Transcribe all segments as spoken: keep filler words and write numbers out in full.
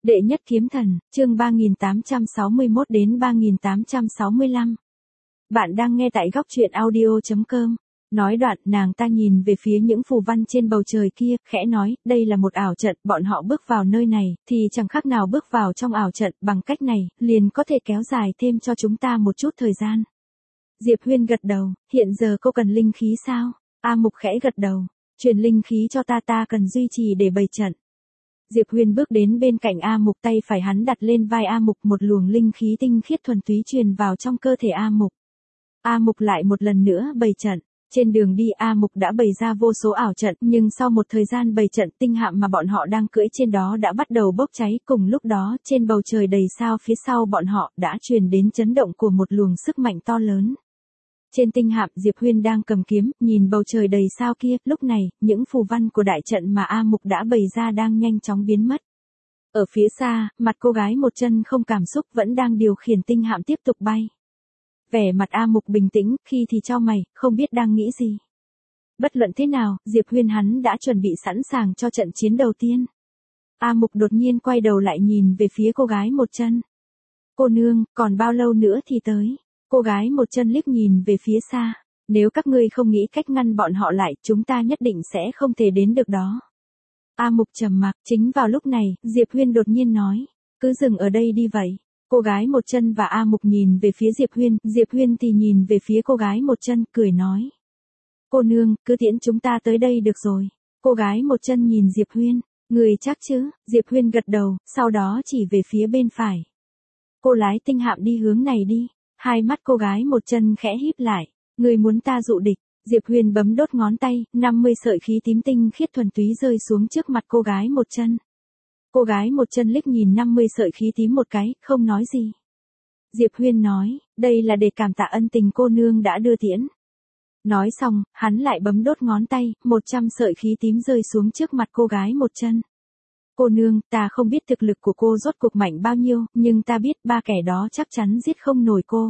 Đệ nhất kiếm thần, chương ba nghìn tám trăm sáu mươi mốt đến ba nghìn tám trăm sáu mươi lăm. Bạn đang nghe tại góc truyện audio chấm com. Nói đoạn, nàng ta nhìn về phía những phù văn trên bầu trời kia, khẽ nói, đây là một ảo trận, bọn họ bước vào nơi này, thì chẳng khác nào bước vào trong ảo trận, bằng cách này, liền có thể kéo dài thêm cho chúng ta một chút thời gian. Diệp Huyên gật đầu, hiện giờ cô cần linh khí sao? A Mục khẽ gật đầu, truyền linh khí cho ta, ta cần duy trì để bày trận. Diệp Huyên bước đến bên cạnh A Mục, tay phải hắn đặt lên vai A Mục, một luồng linh khí tinh khiết thuần túy truyền vào trong cơ thể A Mục. A Mục lại một lần nữa bày trận. Trên đường đi A Mục đã bày ra vô số ảo trận, nhưng sau một thời gian bày trận, tinh hạm mà bọn họ đang cưỡi trên đó đã bắt đầu bốc cháy, cùng lúc đó, trên bầu trời đầy sao phía sau bọn họ đã truyền đến chấn động của một luồng sức mạnh to lớn. Trên tinh hạm, Diệp Huyên đang cầm kiếm, nhìn bầu trời đầy sao kia, lúc này, những phù văn của đại trận mà A Mục đã bày ra đang nhanh chóng biến mất. Ở phía xa, mặt cô gái một chân không cảm xúc vẫn đang điều khiển tinh hạm tiếp tục bay. Vẻ mặt A Mục bình tĩnh, khi thì chau mày, không biết đang nghĩ gì. Bất luận thế nào, Diệp Huyên hắn đã chuẩn bị sẵn sàng cho trận chiến đầu tiên. A Mục đột nhiên quay đầu lại nhìn về phía cô gái một chân. Cô nương, còn bao lâu nữa thì tới? Cô gái một chân liếc nhìn về phía xa. Nếu các ngươi không nghĩ cách ngăn bọn họ lại, chúng ta nhất định sẽ không thể đến được đó. A Mục trầm mặc, chính vào lúc này, Diệp Huyên đột nhiên nói. Cứ dừng ở đây đi vậy. Cô gái một chân và A Mục nhìn về phía Diệp Huyên, Diệp Huyên thì nhìn về phía cô gái một chân, cười nói. Cô nương, cứ tiễn chúng ta tới đây được rồi. Cô gái một chân nhìn Diệp Huyên, người chắc chứ? Diệp Huyên gật đầu, sau đó chỉ về phía bên phải. Cô lái tinh hạm đi hướng này đi. Hai mắt cô gái một chân khẽ híp lại. Người muốn ta dụ địch? Diệp Huyên bấm đốt ngón tay, năm mươi sợi khí tím tinh khiết thuần túy rơi xuống trước mặt cô gái một chân. Cô gái một chân liếc nhìn năm mươi sợi khí tím một cái, không nói gì. Diệp Huyên nói, đây là để cảm tạ ân tình cô nương đã đưa tiễn. Nói xong, hắn lại bấm đốt ngón tay, một trăm sợi khí tím rơi xuống trước mặt cô gái một chân. Cô nương, ta không biết thực lực của cô rốt cuộc mạnh bao nhiêu, nhưng ta biết ba kẻ đó chắc chắn giết không nổi cô.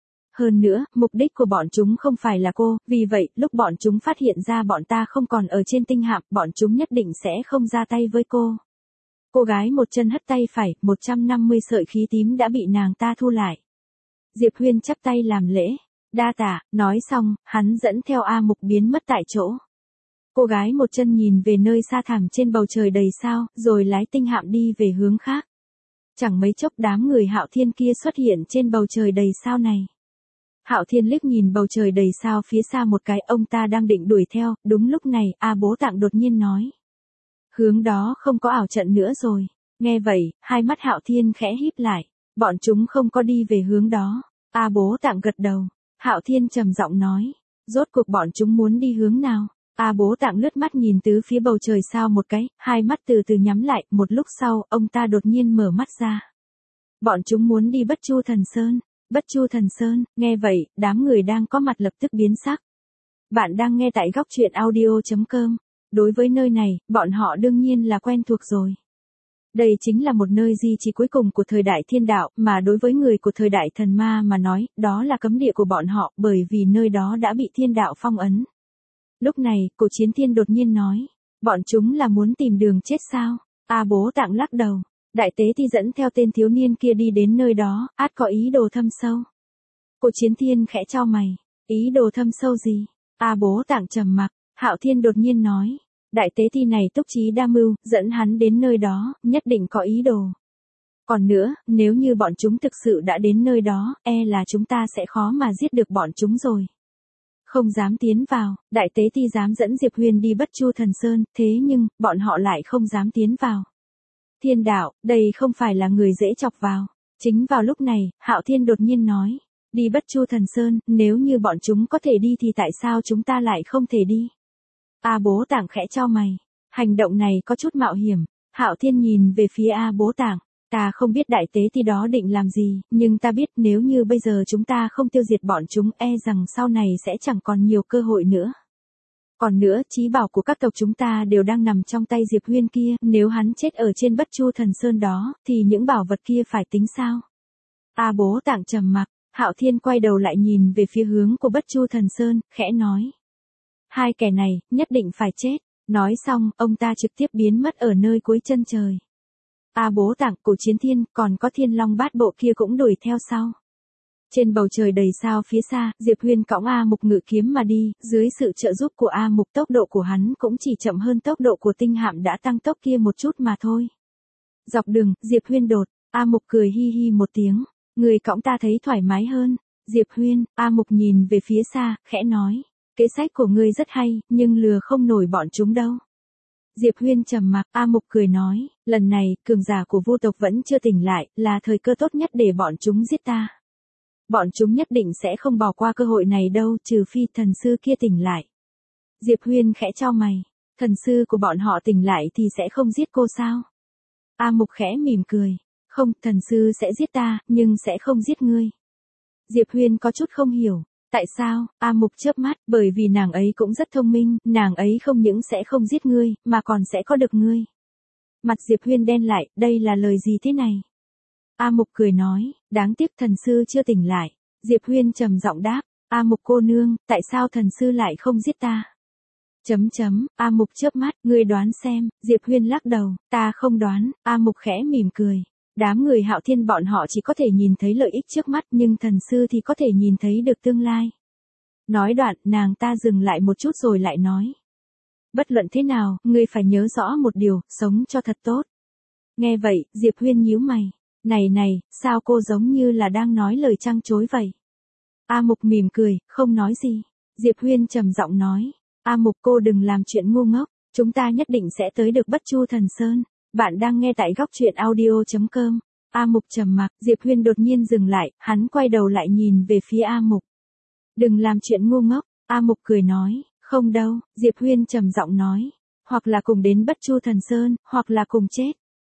Hơn nữa, mục đích của bọn chúng không phải là cô, vì vậy, lúc bọn chúng phát hiện ra bọn ta không còn ở trên tinh hạm, bọn chúng nhất định sẽ không ra tay với cô. Cô gái một chân hất tay phải, một trăm năm mươi sợi khí tím đã bị nàng ta thu lại. Diệp Huyên chắp tay làm lễ. Đa tạ, nói xong, hắn dẫn theo A Mục biến mất tại chỗ. Cô gái một chân nhìn về nơi xa thẳm trên bầu trời đầy sao, rồi lái tinh hạm đi về hướng khác. Chẳng mấy chốc đám người Hạo Thiên kia xuất hiện trên bầu trời đầy sao này. Hạo Thiên liếc nhìn bầu trời đầy sao phía xa một cái, ông ta đang định đuổi theo, đúng lúc này, A Bố Tạng đột nhiên nói. Hướng đó không có ảo trận nữa rồi. Nghe vậy, hai mắt Hạo Thiên khẽ híp lại. Bọn chúng không có đi về hướng đó. A Bố Tạng gật đầu. Hạo Thiên trầm giọng nói. Rốt cuộc bọn chúng muốn đi hướng nào? A Bố Tạng lướt mắt nhìn tứ phía bầu trời sao một cái, hai mắt từ từ nhắm lại, một lúc sau, ông ta đột nhiên mở mắt ra. Bọn chúng muốn đi Bất Chu Thần Sơn. Bất Chu Thần Sơn, nghe vậy, đám người đang có mặt lập tức biến sắc. Bạn đang nghe tại góc truyện audio chấm com. Đối với nơi này, bọn họ đương nhiên là quen thuộc rồi. Đây chính là một nơi di chỉ cuối cùng của thời đại thiên đạo, mà đối với người của thời đại thần ma mà nói, đó là cấm địa của bọn họ, bởi vì nơi đó đã bị thiên đạo phong ấn. Lúc này, Cổ Chiến Thiên đột nhiên nói, bọn chúng là muốn tìm đường chết sao? A Bố Tạng lắc đầu. Đại tế ti dẫn theo tên thiếu niên kia đi đến nơi đó, át có ý đồ thâm sâu. Cổ Chiến Thiên khẽ chau mày, ý đồ thâm sâu gì? A Bố Tạng trầm mặc. Hạo Thiên đột nhiên nói, đại tế ti này túc trí đa mưu, dẫn hắn đến nơi đó, nhất định có ý đồ. Còn nữa, nếu như bọn chúng thực sự đã đến nơi đó, e là chúng ta sẽ khó mà giết được bọn chúng rồi. Không dám tiến vào, đại tế ti dám dẫn Diệp Huyên đi Bất Chu Thần Sơn, thế nhưng, bọn họ lại không dám tiến vào. Thiên đạo, đây không phải là người dễ chọc vào. Chính vào lúc này, Hạo Thiên đột nhiên nói, đi Bất Chu Thần Sơn, nếu như bọn chúng có thể đi thì tại sao chúng ta lại không thể đi? A Bố Tạng khẽ chau mày. Hành động này có chút mạo hiểm. Hạo Thiên nhìn về phía A Bố Tạng. Ta không biết đại tế ti đó định làm gì, nhưng ta biết nếu như bây giờ chúng ta không tiêu diệt bọn chúng, e rằng sau này sẽ chẳng còn nhiều cơ hội nữa. Còn nữa, chí bảo của các tộc chúng ta đều đang nằm trong tay Diệp Huyên kia, nếu hắn chết ở trên Bất Chu Thần Sơn đó, thì những bảo vật kia phải tính sao? A Bố Tạng trầm mặc. Hạo Thiên quay đầu lại nhìn về phía hướng của Bất Chu Thần Sơn, khẽ nói. Hai kẻ này, nhất định phải chết. Nói xong, ông ta trực tiếp biến mất ở nơi cuối chân trời. A bố tặng cổ chiến thiên, còn có thiên long bát bộ kia cũng đuổi theo sau. Trên bầu trời đầy sao phía xa, Diệp Huyên cõng A Mục ngự kiếm mà đi, dưới sự trợ giúp của A Mục tốc độ của hắn cũng chỉ chậm hơn tốc độ của tinh hạm đã tăng tốc kia một chút mà thôi. Dọc đường, Diệp Huyên đột, A Mục cười hi hi một tiếng, người cõng ta thấy thoải mái hơn. Diệp Huyên, A Mục nhìn về phía xa, khẽ nói, kế sách của ngươi rất hay, nhưng lừa không nổi bọn chúng đâu. Diệp Huyên trầm mặc, A Mục cười nói, lần này, cường giả của Vu tộc vẫn chưa tỉnh lại, là thời cơ tốt nhất để bọn chúng giết ta. Bọn chúng nhất định sẽ không bỏ qua cơ hội này đâu, trừ phi thần sư kia tỉnh lại. Diệp Huyên khẽ chau mày, thần sư của bọn họ tỉnh lại thì sẽ không giết cô sao? A Mục khẽ mỉm cười, không, thần sư sẽ giết ta, nhưng sẽ không giết ngươi. Diệp Huyên có chút không hiểu, tại sao? A Mục chớp mắt, bởi vì nàng ấy cũng rất thông minh, nàng ấy không những sẽ không giết ngươi, mà còn sẽ có được ngươi. Mặt Diệp Huyên đen lại, đây là lời gì thế này? A Mục cười nói, đáng tiếc thần sư chưa tỉnh lại. Diệp Huyên trầm giọng đáp, A Mục cô nương, tại sao thần sư lại không giết ta? Chấm chấm, A Mục chớp mắt, ngươi đoán xem. Diệp Huyên lắc đầu, ta không đoán. A Mục khẽ mỉm cười. Đám người Hạo Thiên bọn họ chỉ có thể nhìn thấy lợi ích trước mắt, nhưng thần sư thì có thể nhìn thấy được tương lai. Nói đoạn, nàng ta dừng lại một chút rồi lại nói. Bất luận thế nào, ngươi phải nhớ rõ một điều, sống cho thật tốt. Nghe vậy, Diệp Huyên nhíu mày. Này này, sao cô giống như là đang nói lời trăng chối vậy? A Mục mỉm cười, không nói gì. Diệp Huyên trầm giọng nói. A Mục cô đừng làm chuyện ngu ngốc, chúng ta nhất định sẽ tới được Bất Chu Thần Sơn. Bạn đang nghe tại góc truyện audio chấm com. A Mục trầm mặc, Diệp Huyên đột nhiên dừng lại, hắn quay đầu lại nhìn về phía A Mục. Đừng làm chuyện ngu ngốc, A Mục cười nói, không đâu, Diệp Huyên trầm giọng nói, hoặc là cùng đến Bất Chu Thần Sơn, hoặc là cùng chết.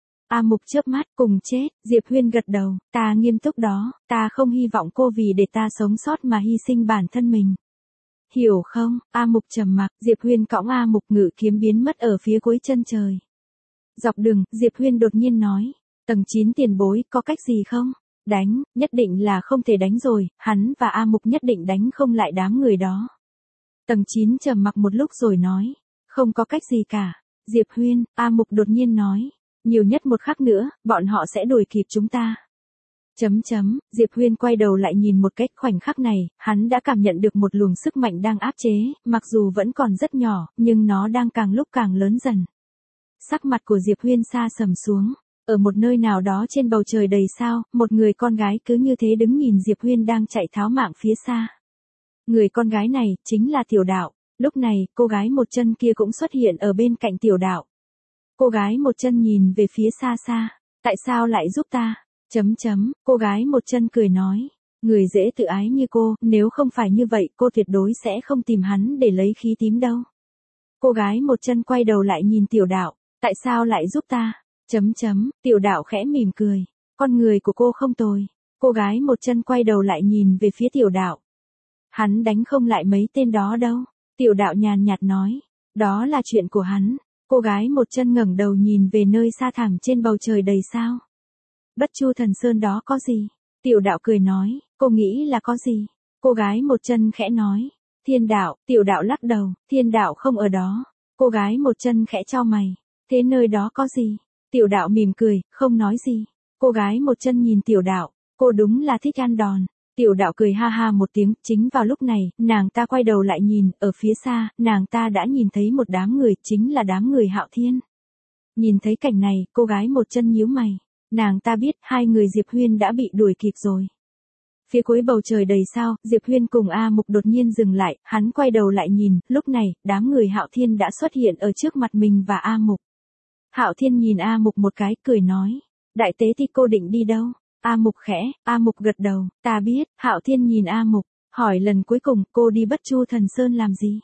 A Mục chớp mắt, cùng chết. Diệp Huyên gật đầu, ta nghiêm túc đó, ta không hy vọng cô vì để ta sống sót mà hy sinh bản thân mình. Hiểu không? A Mục trầm mặc, Diệp Huyên cõng A Mục ngự kiếm biến mất ở phía cuối chân trời. Dọc đường, Diệp Huyên đột nhiên nói, tầng chín tiền bối, có cách gì không? Đánh, nhất định là không thể đánh rồi, hắn và A Mục nhất định đánh không lại đám người đó. Tầng chín trầm mặc một lúc rồi nói, không có cách gì cả. Diệp Huyên, A Mục đột nhiên nói, nhiều nhất một khắc nữa, bọn họ sẽ đuổi kịp chúng ta. Chấm chấm, Diệp Huyên quay đầu lại nhìn một cách khoảnh khắc này, hắn đã cảm nhận được một luồng sức mạnh đang áp chế, mặc dù vẫn còn rất nhỏ, nhưng nó đang càng lúc càng lớn dần. Sắc mặt của Diệp Huyên xa sầm xuống, ở một nơi nào đó trên bầu trời đầy sao, một người con gái cứ như thế đứng nhìn Diệp Huyên đang chạy tháo mạng phía xa. Người con gái này, chính là Tiểu Đạo, lúc này, cô gái một chân kia cũng xuất hiện ở bên cạnh Tiểu Đạo. Cô gái một chân nhìn về phía xa xa, tại sao lại giúp ta? Chấm chấm, cô gái một chân cười nói, người dễ tự ái như cô, nếu không phải như vậy cô tuyệt đối sẽ không tìm hắn để lấy khí tím đâu. Cô gái một chân quay đầu lại nhìn Tiểu Đạo, tại sao lại giúp ta? Chấm chấm, Tiểu Đạo khẽ mỉm cười, con người của cô không tồi. Cô gái một chân quay đầu lại nhìn về phía Tiểu Đạo. Hắn đánh không lại mấy tên đó đâu. Tiểu Đạo nhàn nhạt nói, đó là chuyện của hắn. Cô gái một chân ngẩng đầu nhìn về nơi xa thẳm trên bầu trời đầy sao. Bất Chu Thần Sơn đó có gì? Tiểu Đạo cười nói, cô nghĩ là có gì? Cô gái một chân khẽ nói, Thiên Đạo. Tiểu Đạo lắc đầu, Thiên Đạo không ở đó. Cô gái một chân khẽ chau mày, thế nơi đó có gì? Tiểu Đạo mỉm cười, không nói gì. Cô gái một chân nhìn Tiểu Đạo, cô đúng là thích ăn đòn. Tiểu Đạo cười ha ha một tiếng, chính vào lúc này, nàng ta quay đầu lại nhìn, ở phía xa, nàng ta đã nhìn thấy một đám người, chính là đám người Hạo Thiên. Nhìn thấy cảnh này, cô gái một chân nhíu mày, nàng ta biết hai người Diệp Huyên đã bị đuổi kịp rồi. Phía cuối bầu trời đầy sao, Diệp Huyên cùng A Mục đột nhiên dừng lại, hắn quay đầu lại nhìn, lúc này, đám người Hạo Thiên đã xuất hiện ở trước mặt mình và A Mục. Hạo Thiên nhìn A Mục một cái, cười nói, đại tế thì cô định đi đâu? A Mục khẽ, A Mục gật đầu, ta biết. Hạo Thiên nhìn A Mục, hỏi lần cuối cùng, cô đi Bất Chu Thần Sơn làm gì?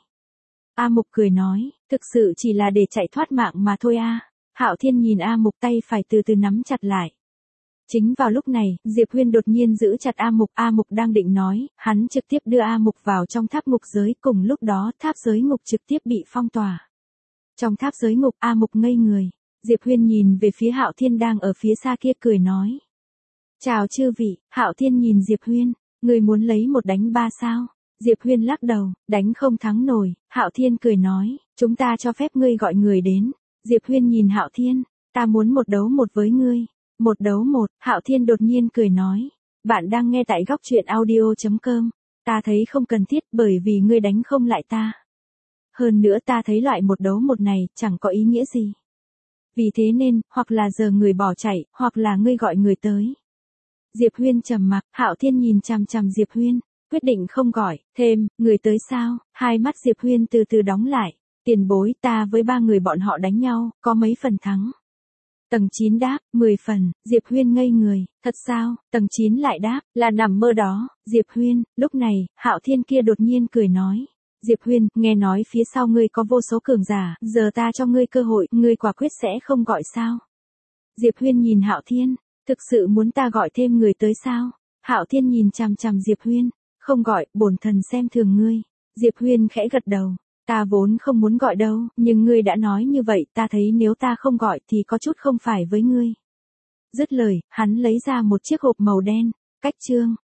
A Mục cười nói, thực sự chỉ là để chạy thoát mạng mà thôi a. Hạo Thiên nhìn A Mục, tay phải từ từ nắm chặt lại. Chính vào lúc này, Diệp Huyên đột nhiên giữ chặt A Mục, A Mục đang định nói, hắn trực tiếp đưa A Mục vào trong tháp ngục giới, cùng lúc đó tháp giới ngục trực tiếp bị phong tỏa. Trong tháp giới ngục, A Mục ngây người, Diệp Huyên nhìn về phía Hạo Thiên đang ở phía xa kia cười nói. Chào chư vị. Hạo Thiên nhìn Diệp Huyên, người muốn lấy một đánh ba sao? Diệp Huyên lắc đầu, đánh không thắng nổi. Hạo Thiên cười nói, chúng ta cho phép ngươi gọi người đến. Diệp Huyên nhìn Hạo Thiên, Ta muốn một đấu một với ngươi. Một đấu một, Hạo Thiên đột nhiên cười nói. Bạn đang nghe tại góc truyện audio.com. Ta thấy không cần thiết bởi vì ngươi đánh không lại ta. Hơn nữa ta thấy loại một đấu một này chẳng có ý nghĩa gì. Vì thế nên, hoặc là giờ người bỏ chạy, hoặc là ngươi gọi người tới. Diệp Huyên trầm mặc, Hạo Thiên nhìn chằm chằm Diệp Huyên, quyết định không gọi, thêm, người tới sao, hai mắt Diệp Huyên từ từ đóng lại, tiền bối ta với ba người bọn họ đánh nhau, có mấy phần thắng. Tầng chín đáp, mười phần, Diệp Huyên ngây người, thật sao, tầng chín lại đáp, là nằm mơ đó, Diệp Huyên, lúc này, Hạo Thiên kia đột nhiên cười nói. Diệp Huyên, nghe nói phía sau ngươi có vô số cường giả, giờ ta cho ngươi cơ hội, ngươi quả quyết sẽ không gọi sao. Diệp Huyên nhìn Hạo Thiên, thực sự muốn ta gọi thêm người tới sao? Hạo Thiên nhìn chằm chằm Diệp Huyên, không gọi, bổn thần xem thường ngươi. Diệp Huyên khẽ gật đầu, ta vốn không muốn gọi đâu, nhưng ngươi đã nói như vậy, ta thấy nếu ta không gọi thì có chút không phải với ngươi. Dứt lời, hắn lấy ra một chiếc hộp màu đen, cách chương.